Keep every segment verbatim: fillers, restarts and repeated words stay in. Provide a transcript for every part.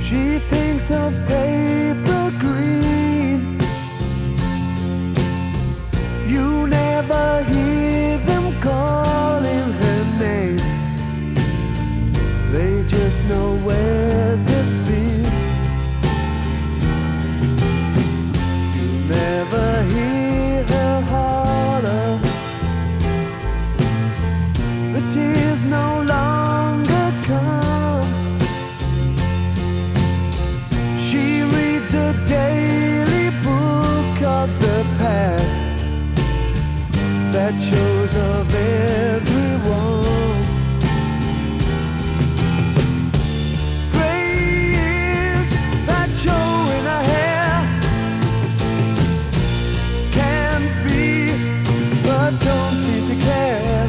She thinks of paper green. You never hear them calling her name. They just know where they've been. You never hear her holler. The tears no longer come. She reads a daily book of the past that shows of everyone. Gray is that show in her hair. Can't be, but don't seem to care.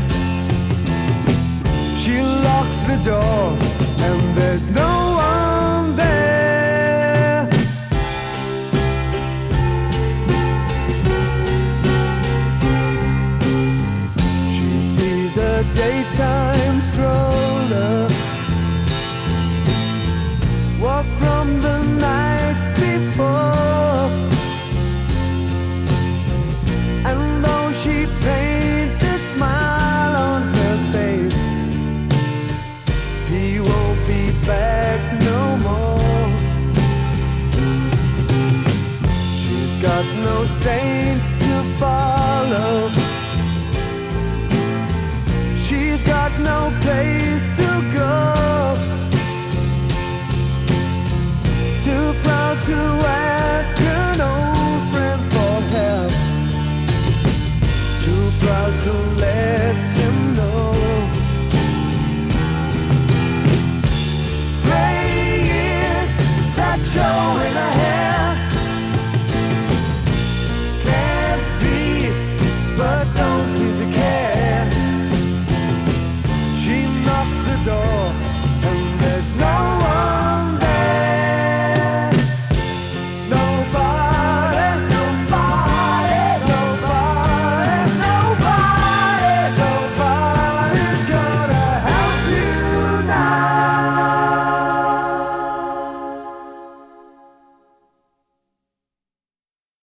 She locks the door and there's no one there. She sees a daytime stroller walk from the night before, and though she paints a smile on her face, he won't be back no more. She's got no saint to follow. She's got no place to go. Too proud to ask.